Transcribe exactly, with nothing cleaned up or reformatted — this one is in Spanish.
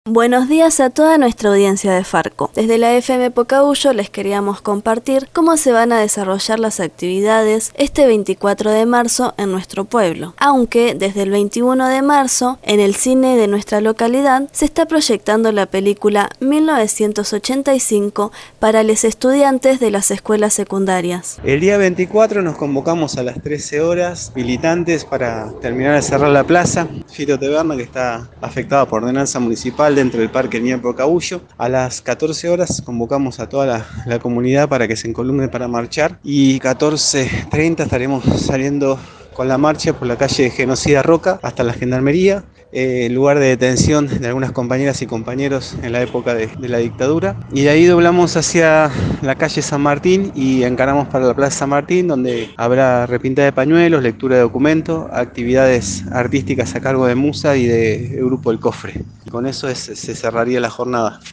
Buenos días a toda nuestra audiencia de Farco. Desde la F M Pocahuyo les queríamos compartir cómo se van a desarrollar las actividades este veinticuatro de marzo en nuestro pueblo. Aunque desde el veintiuno de marzo, en el cine de nuestra localidad, se está proyectando la película mil novecientos ochenta y cinco para los estudiantes de las escuelas secundarias. El día veinticuatro nos convocamos a las trece horas, militantes, para terminar de cerrar la plaza Fito Teberna, que está afectada por ordenanza municipal dentro del Parque Niño Pocahuyo. A las catorce horas convocamos a toda la, la comunidad para que se encolumne para marchar, y catorce treinta estaremos saliendo con la marcha por la calle Genocida Roca hasta la Gendarmería, eh, lugar de detención de algunas compañeras y compañeros en la época de, de la dictadura, y de ahí doblamos hacia la calle San Martín y encaramos para la Plaza San Martín, donde habrá repinta de pañuelos, lectura de documentos, actividades artísticas a cargo de Musa y del grupo El Cofre. Con eso es, se cerraría la jornada.